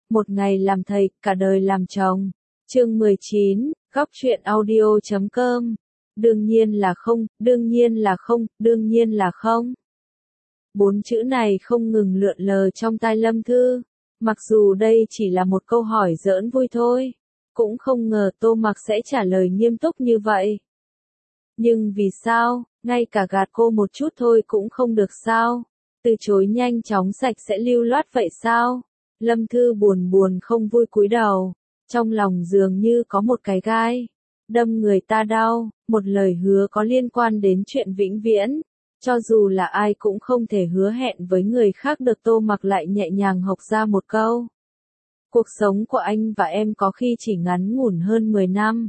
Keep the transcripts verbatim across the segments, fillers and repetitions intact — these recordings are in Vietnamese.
Một ngày làm thầy, cả đời làm chồng. Chương mười chín, góc truyện audio chấm com. Đương nhiên là không, đương nhiên là không, đương nhiên là không. Bốn chữ này không ngừng lượn lờ trong tai Lâm Thư. Mặc dù đây chỉ là một câu hỏi giỡn vui thôi, cũng không ngờ Tô Mặc sẽ trả lời nghiêm túc như vậy. Nhưng vì sao, ngay cả gạt cô một chút thôi cũng không được sao? Từ chối nhanh chóng sạch sẽ lưu loát vậy sao? Lâm Thư buồn buồn không vui cúi đầu, trong lòng dường như có một cái gai, đâm người ta đau, một lời hứa có liên quan đến chuyện vĩnh viễn. Cho dù là ai cũng không thể hứa hẹn với người khác được. Tô Mặc lại nhẹ nhàng hộc ra một câu. Cuộc sống của anh và em có khi chỉ ngắn ngủn hơn mười năm.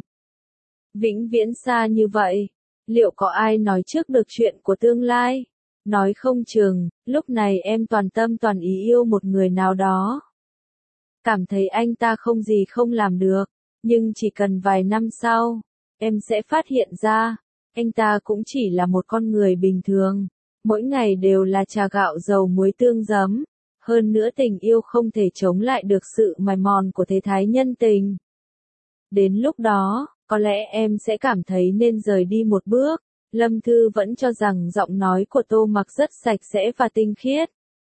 Vĩnh viễn xa như vậy, liệu có ai nói trước được chuyện của tương lai? Nói không chừng, lúc này em toàn tâm toàn ý yêu một người nào đó. Cảm thấy anh ta không gì không làm được, nhưng chỉ cần vài năm sau, em sẽ phát hiện ra, anh ta cũng chỉ là một con người bình thường, mỗi ngày đều là trà gạo dầu muối tương giấm. Hơn nữa tình yêu không thể chống lại được sự mài mòn của thế thái nhân tình. Đến lúc đó, có lẽ em sẽ cảm thấy nên rời đi một bước. Lâm Thư vẫn cho rằng giọng nói của Tô Mặc rất sạch sẽ và tinh khiết.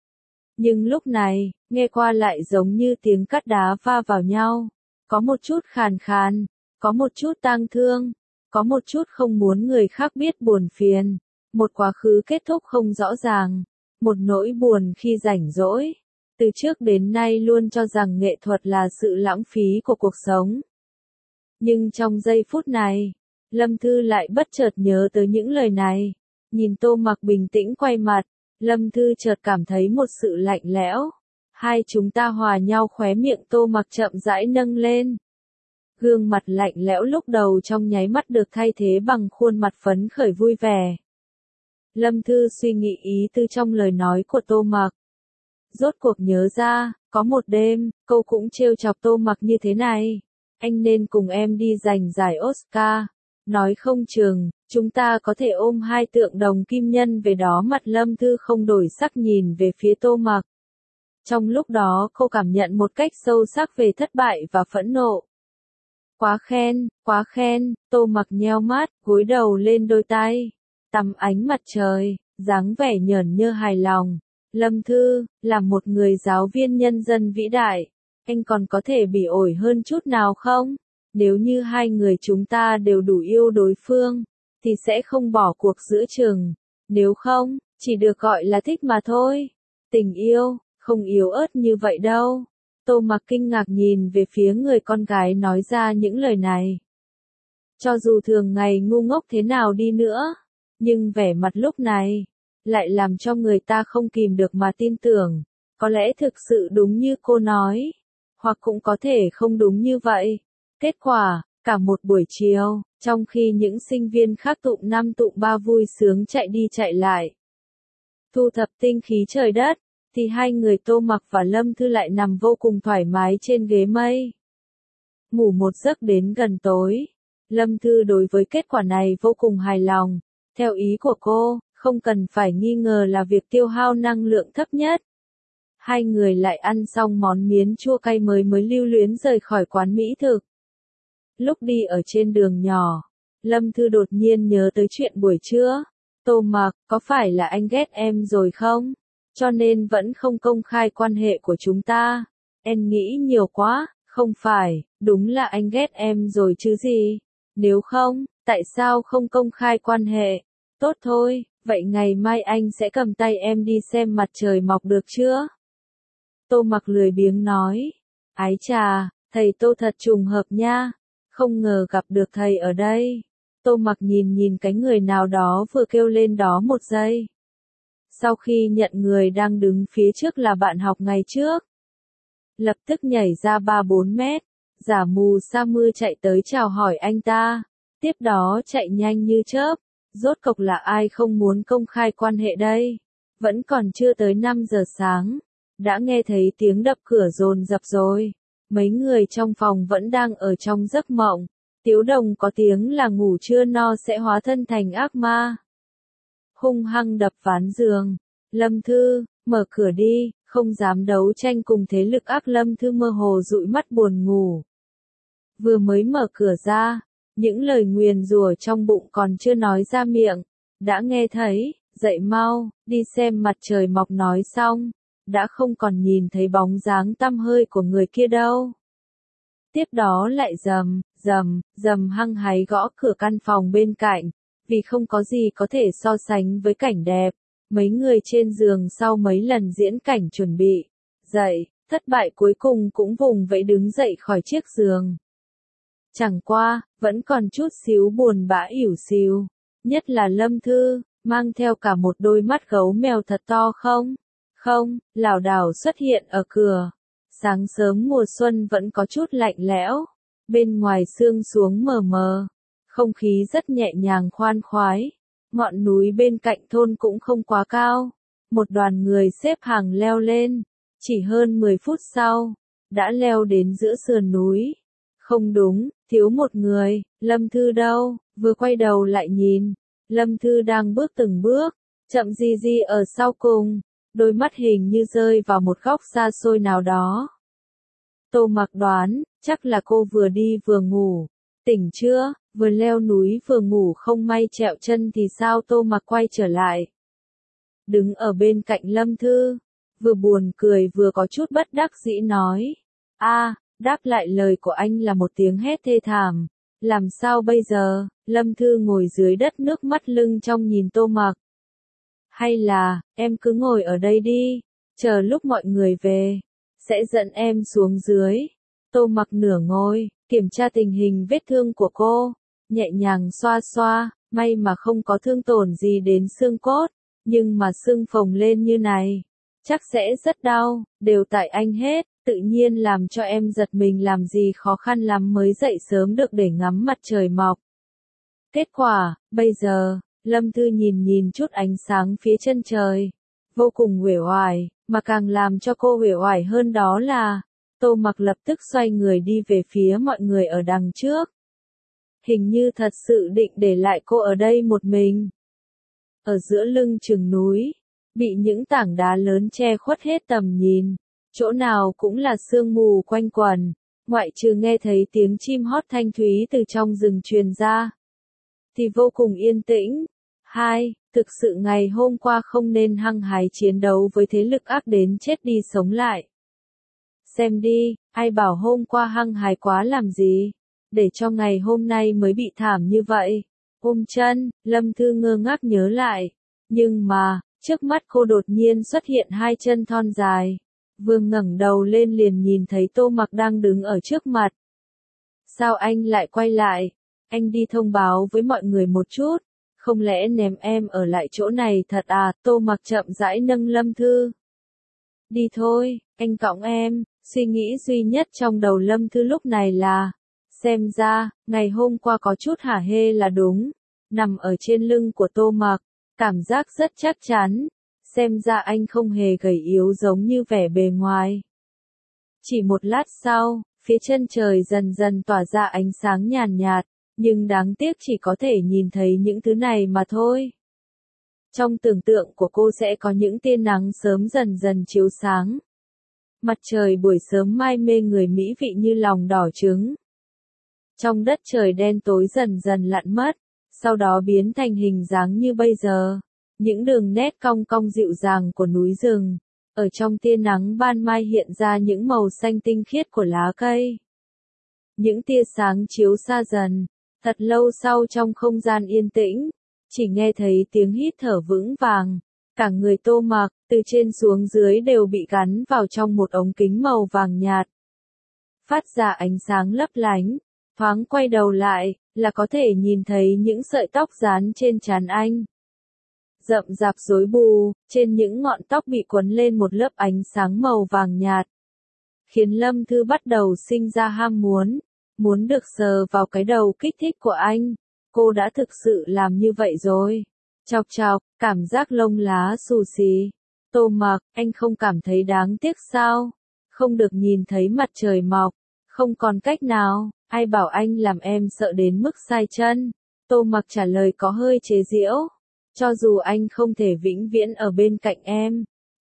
Nhưng lúc này, nghe qua lại giống như tiếng cắt đá va vào nhau. Có một chút khàn khàn, có một chút tang thương, có một chút không muốn người khác biết buồn phiền. Một quá khứ kết thúc không rõ ràng. Một nỗi buồn khi rảnh rỗi. Từ trước đến nay luôn cho rằng nghệ thuật là sự lãng phí của cuộc sống. Nhưng trong giây phút này, Lâm Thư lại bất chợt nhớ tới những lời này. Nhìn Tô Mặc bình tĩnh quay mặt, Lâm Thư chợt cảm thấy một sự lạnh lẽo. Hai chúng ta hòa nhau, khóe miệng Tô Mặc chậm rãi nâng lên. Gương mặt lạnh lẽo lúc đầu trong nháy mắt được thay thế bằng khuôn mặt phấn khởi vui vẻ. Lâm Thư suy nghĩ ý tư trong lời nói của Tô Mặc. Rốt cuộc nhớ ra, có một đêm, cô cũng trêu chọc Tô Mặc như thế này. Anh nên cùng em đi giành giải Oscar. Nói không chừng, chúng ta có thể ôm hai tượng đồng kim nhân về đó. Mặt Lâm Thư không đổi sắc nhìn về phía Tô Mặc. Trong lúc đó cô cảm nhận một cách sâu sắc về thất bại và phẫn nộ. Quá khen, quá khen, Tô Mặc nheo mắt, gối đầu lên đôi tay. Tắm ánh mặt trời, dáng vẻ nhởn nhơ hài lòng. Lâm Thư, là một người giáo viên nhân dân vĩ đại, anh còn có thể bỉ ổi hơn chút nào không? Nếu như hai người chúng ta đều đủ yêu đối phương, thì sẽ không bỏ cuộc giữa chừng. Nếu không, chỉ được gọi là thích mà thôi. Tình yêu, không yếu ớt như vậy đâu. Tô Mặc kinh ngạc nhìn về phía người con gái nói ra những lời này. Cho dù thường ngày ngu ngốc thế nào đi nữa, nhưng vẻ mặt lúc này lại làm cho người ta không kìm được mà tin tưởng. Có lẽ thực sự đúng như cô nói, hoặc cũng có thể không đúng như vậy. Kết quả, cả một buổi chiều, trong khi những sinh viên khác tụng năm tụng ba vui sướng chạy đi chạy lại, thu thập tinh khí trời đất, thì hai người Tô Mặc và Lâm Thư lại nằm vô cùng thoải mái trên ghế mây. Ngủ một giấc đến gần tối. Lâm Thư đối với kết quả này vô cùng hài lòng. Theo ý của cô, không cần phải nghi ngờ là việc tiêu hao năng lượng thấp nhất. Hai người lại ăn xong món miến chua cay mới mới lưu luyến rời khỏi quán mỹ thực. Lúc đi ở trên đường nhỏ, Lâm Thư đột nhiên nhớ tới chuyện buổi trưa. Tô Mặc, có phải là anh ghét em rồi không? Cho nên vẫn không công khai quan hệ của chúng ta. Em nghĩ nhiều quá, không phải, đúng là anh ghét em rồi chứ gì. Nếu không, tại sao không công khai quan hệ? Tốt thôi, vậy ngày mai anh sẽ cầm tay em đi xem mặt trời mọc được chưa? Tô Mặc lười biếng nói. Ái chà, thầy Tô thật trùng hợp nha. Không ngờ gặp được thầy ở đây. Tô Mặc nhìn nhìn cái người nào đó vừa kêu lên đó một giây. Sau khi nhận người đang đứng phía trước là bạn học ngày trước, lập tức nhảy ra ba bốn mét, giả mù sa mưa chạy tới chào hỏi anh ta. Tiếp đó chạy nhanh như chớp. Rốt cục là ai không muốn công khai quan hệ đây? Vẫn còn chưa tới năm giờ sáng, đã nghe thấy tiếng đập cửa dồn dập rồi. Mấy người trong phòng vẫn đang ở trong giấc mộng. Tiếu Đồng có tiếng là ngủ chưa no sẽ hóa thân thành ác ma. Hung hăng đập ván giường. Lâm Thư, mở cửa đi, không dám đấu tranh cùng thế lực ác. Lâm Thư mơ hồ dụi mắt buồn ngủ. Vừa mới mở cửa ra, những lời nguyền rủa trong bụng còn chưa nói ra miệng, đã nghe thấy, dậy mau, đi xem mặt trời mọc nói xong, đã không còn nhìn thấy bóng dáng tăm hơi của người kia đâu. Tiếp đó lại rầm, rầm, rầm hăng hái gõ cửa căn phòng bên cạnh, vì không có gì có thể so sánh với cảnh đẹp. Mấy người trên giường sau mấy lần diễn cảnh chuẩn bị dậy, thất bại cuối cùng cũng vùng vẫy đứng dậy khỏi chiếc giường. Chẳng qua, vẫn còn chút xíu buồn bã ỉu xìu, nhất là Lâm Thư, mang theo cả một đôi mắt gấu mèo thật to không, không, lảo đảo xuất hiện ở cửa. Sáng sớm mùa xuân vẫn có chút lạnh lẽo, bên ngoài sương xuống mờ mờ, không khí rất nhẹ nhàng khoan khoái. Ngọn núi bên cạnh thôn cũng không quá cao, một đoàn người xếp hàng leo lên, chỉ hơn mười phút sau, đã leo đến giữa sườn núi. Không đúng, thiếu một người, Lâm Thư đâu? Vừa quay đầu lại nhìn, Lâm Thư đang bước từng bước, chậm di di ở sau cùng, đôi mắt hình như rơi vào một góc xa xôi nào đó. Tô Mặc đoán, chắc là cô vừa đi vừa ngủ, tỉnh chưa, vừa leo núi vừa ngủ không may trẹo chân thì sao? Tô Mặc quay trở lại, đứng ở bên cạnh Lâm Thư, vừa buồn cười vừa có chút bất đắc dĩ nói, a, đáp lại lời của anh là một tiếng hét thê thảm. Làm sao bây giờ? Lâm Thư ngồi dưới đất nước mắt lưng tròng nhìn Tô Mặc. Hay là, em cứ ngồi ở đây đi, chờ lúc mọi người về, sẽ dẫn em xuống dưới. Tô Mặc nửa ngồi, kiểm tra tình hình vết thương của cô, nhẹ nhàng xoa xoa, may mà không có thương tổn gì đến xương cốt, nhưng mà xương phồng lên như này, chắc sẽ rất đau, đều tại anh hết. Tự nhiên làm cho em giật mình, làm gì khó khăn lắm mới dậy sớm được để ngắm mặt trời mọc. Kết quả, bây giờ, Lâm Thư nhìn nhìn chút ánh sáng phía chân trời, vô cùng uể oải, mà càng làm cho cô uể oải hơn đó là, Tô Mặc lập tức xoay người đi về phía mọi người ở đằng trước. Hình như thật sự định để lại cô ở đây một mình. Ở giữa lưng chừng núi, bị những tảng đá lớn che khuất hết tầm nhìn. Chỗ nào cũng là sương mù quanh quẩn, ngoại trừ nghe thấy tiếng chim hót thanh thúy từ trong rừng truyền ra, thì vô cùng yên tĩnh. Hai, thực sự ngày hôm qua không nên hăng hái chiến đấu với thế lực ác đến chết đi sống lại. Xem đi, ai bảo hôm qua hăng hái quá làm gì, để cho ngày hôm nay mới bị thảm như vậy. Ôm chân, Lâm Thư ngơ ngác nhớ lại, nhưng mà, trước mắt cô đột nhiên xuất hiện hai chân thon dài. Vừa ngẩng đầu lên liền nhìn thấy Tô Mặc đang đứng ở trước mặt. Sao anh lại quay lại? Anh đi thông báo với mọi người một chút, không lẽ ném em ở lại chỗ này thật à? Tô Mặc chậm rãi nâng Lâm Thư. Đi thôi, anh cõng em. Suy nghĩ duy nhất trong đầu Lâm Thư lúc này là, xem ra, ngày hôm qua có chút hả hê là đúng. Nằm ở trên lưng của Tô Mặc, cảm giác rất chắc chắn. Xem ra anh không hề gầy yếu giống như vẻ bề ngoài. Chỉ một lát sau, phía chân trời dần dần tỏa ra ánh sáng nhàn nhạt, nhưng đáng tiếc chỉ có thể nhìn thấy những thứ này mà thôi. Trong tưởng tượng của cô sẽ có những tia nắng sớm dần dần chiếu sáng. Mặt trời buổi sớm mai mê người mỹ vị như lòng đỏ trứng. Trong đất trời đen tối dần dần lặn mất, sau đó biến thành hình dáng như bây giờ. Những đường nét cong cong dịu dàng của núi rừng, ở trong tia nắng ban mai hiện ra những màu xanh tinh khiết của lá cây. Những tia sáng chiếu xa dần, thật lâu sau trong không gian yên tĩnh, chỉ nghe thấy tiếng hít thở vững vàng, cả người Tô Mặc, từ trên xuống dưới đều bị gắn vào trong một ống kính màu vàng nhạt. Phát ra ánh sáng lấp lánh, thoáng quay đầu lại, là có thể nhìn thấy những sợi tóc dán trên trán anh. Rậm rạp rối bù, trên những ngọn tóc bị quấn lên một lớp ánh sáng màu vàng nhạt. Khiến Lâm Thư bắt đầu sinh ra ham muốn, muốn được sờ vào cái đầu kích thích của anh. Cô đã thực sự làm như vậy rồi. Chọc chọc, cảm giác lông lá xù xì. Tô Mặc, anh không cảm thấy đáng tiếc sao? Không được nhìn thấy mặt trời mọc, không còn cách nào, ai bảo anh làm em sợ đến mức sai chân. Tô Mặc trả lời có hơi chế giễu. Cho dù anh không thể vĩnh viễn ở bên cạnh em,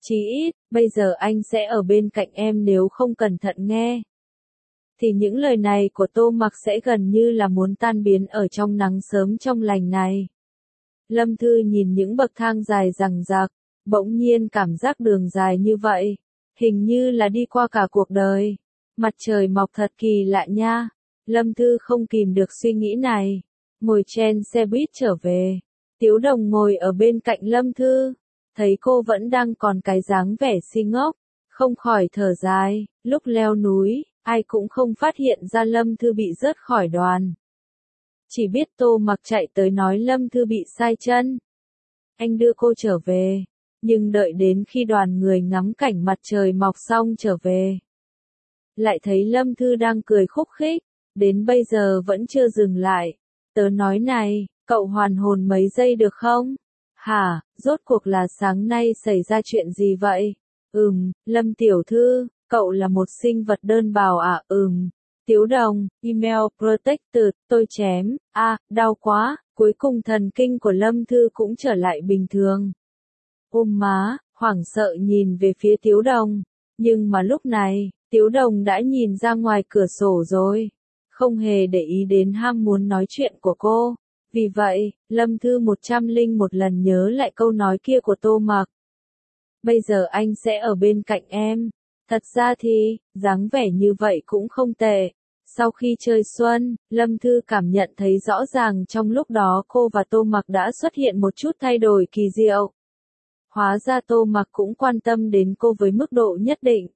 Chí ít, bây giờ anh sẽ ở bên cạnh em nếu không cẩn thận nghe. Thì những lời này của Tô Mặc sẽ gần như là muốn tan biến ở trong nắng sớm trong lành này. Lâm Thư nhìn những bậc thang dài dằng dặc, bỗng nhiên cảm giác đường dài như vậy, hình như là đi qua cả cuộc đời. Mặt trời mọc thật kỳ lạ nha. Lâm Thư không kìm được suy nghĩ này. Ngồi trên xe buýt trở về. Tiếu Đồng ngồi ở bên cạnh Lâm Thư. Thấy cô vẫn đang còn cái dáng vẻ si ngốc. Không khỏi thở dài. Lúc leo núi, ai cũng không phát hiện ra Lâm Thư bị rớt khỏi đoàn. Chỉ biết Tô Mặc chạy tới nói Lâm Thư bị sai chân. Anh đưa cô trở về. Nhưng đợi đến khi đoàn người ngắm cảnh mặt trời mọc xong trở về. Lại thấy Lâm Thư đang cười khúc khích. Đến bây giờ vẫn chưa dừng lại. Tớ nói này, cậu hoàn hồn mấy giây được không? Hả, rốt cuộc là sáng nay xảy ra chuyện gì vậy? Ừm, Lâm tiểu thư, cậu là một sinh vật đơn bào à? Ừm. Tiếu Đồng, email protected, tôi chém, a, à, đau quá, cuối cùng thần kinh của Lâm Thư cũng trở lại bình thường. Ôm má, hoảng sợ nhìn về phía Tiếu Đồng, nhưng mà lúc này, Tiếu Đồng đã nhìn ra ngoài cửa sổ rồi, không hề để ý đến ham muốn nói chuyện của cô. Vì vậy, Lâm Thư một trăm linh một lần nhớ lại câu nói kia của Tô Mặc. Bây giờ anh sẽ ở bên cạnh em. Thật ra thì, dáng vẻ như vậy cũng không tệ. Sau khi chơi xuân, Lâm Thư cảm nhận thấy rõ ràng trong lúc đó cô và Tô Mặc đã xuất hiện một chút thay đổi kỳ diệu. Hóa ra Tô Mặc cũng quan tâm đến cô với mức độ nhất định.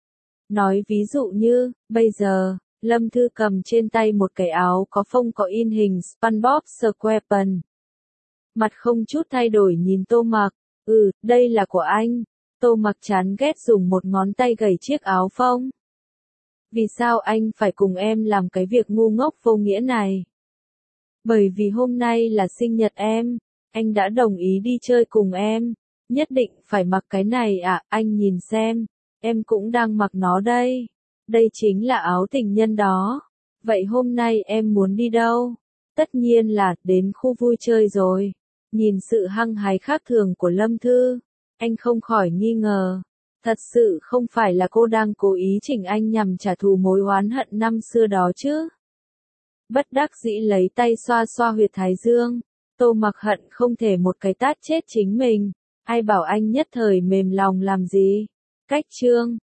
Nói ví dụ như, bây giờ, Lâm Thư cầm trên tay một cái áo có phông có in hình SpongeBob SquarePants. Mặt không chút thay đổi nhìn Tô Mặc, ừ, đây là của anh. Tô Mặc chán ghét dùng một ngón tay gẩy chiếc áo phông. Vì sao anh phải cùng em làm cái việc ngu ngốc vô nghĩa này? Bởi vì hôm nay là sinh nhật em, anh đã đồng ý đi chơi cùng em. Nhất định phải mặc cái này à, anh nhìn xem, em cũng đang mặc nó đây. Đây chính là áo tình nhân đó. Vậy hôm nay em muốn đi đâu? Tất nhiên là đến khu vui chơi rồi. Nhìn sự hăng hái khác thường của Lâm Thư, anh không khỏi nghi ngờ. Thật sự không phải là cô đang cố ý chỉnh anh nhằm trả thù mối oán hận năm xưa đó chứ? Bất đắc dĩ lấy tay xoa xoa huyệt thái dương. Tô Mặc hận không thể một cái tát chết chính mình. Ai bảo anh nhất thời mềm lòng làm gì? Cách chương